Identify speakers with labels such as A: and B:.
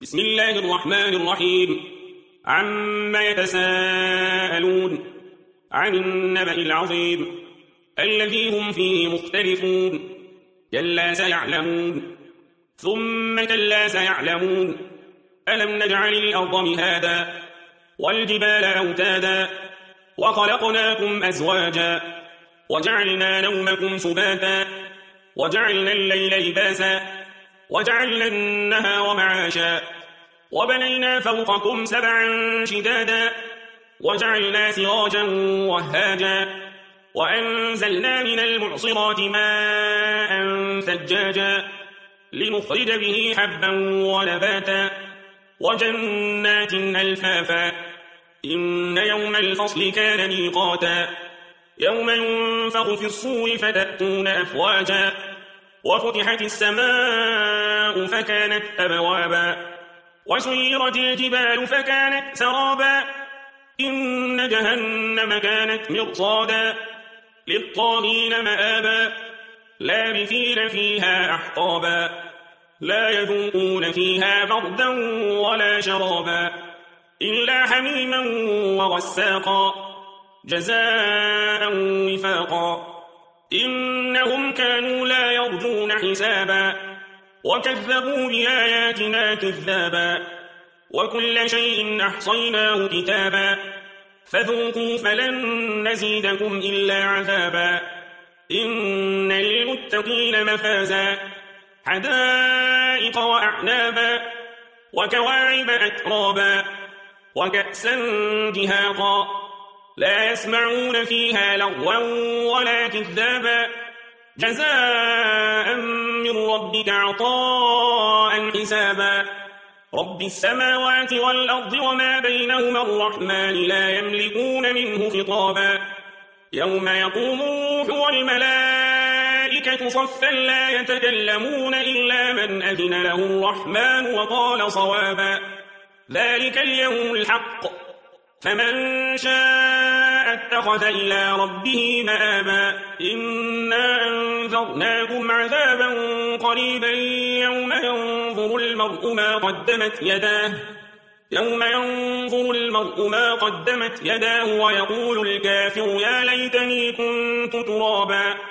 A: بسم الله الرحمن الرحيم. عما يتساءلون عن النبأ العظيم الذي هم فيه مختلفون. كلا سيعلمون ثم كلا سيعلمون. ألم نجعل الأرض مهادا والجبال أوتادا وخلقناكم أزواجا وجعلنا نومكم سباتا وجعلنا الليل لباسا وجعلنا النهار معاشا وبنينا فوقكم سبعا شدادا وجعلنا سراجا وهاجا وأنزلنا من المعصرات ماء ثجاجا لنخرج به حبا ونباتا وجنات ألفافا. إن يوم الفصل كان ميقاتا يوم ينفخ في الصور فتأتون أفواجا وفتحت السماء فكانت أبوابا وسيرت الجبال فكانت سرابا إن جهنم كانت مرصادا للطاغين مآبا لابثين فيها أحقابا لا يذوقون فيها بردا ولا شرابا إلا حميما وغساقا جزاء وفاقا إنهم كانوا لا يرجون حسابا وكذبوا بآياتنا كذابا وكل شيء أحصيناه كتابا فذوقوا فلن نزيدكم إلا عذابا. إن للمتقين مفازا حدائق وأعنابا وكواعب أترابا وكأسا دهاقا لا يسمعون فيها لغوا ولا كذابا جزاء من ربك عطاء حسابا. رب السماوات والأرض وما بينهما الرحمن لا يملكون منه خطابا يوم يقوم الروح والملائكة صفا لا يتكلمون إلا من أذن له الرحمن وقال صوابا. ذلك اليوم الحق فمن شاء اتخذ إلى ربه مآبا. إنا أنذرناكم عذابا قريبا يوم ينظر المرء ما قدمت يداه ويقول الكافر يا ليتني كنت ترابا.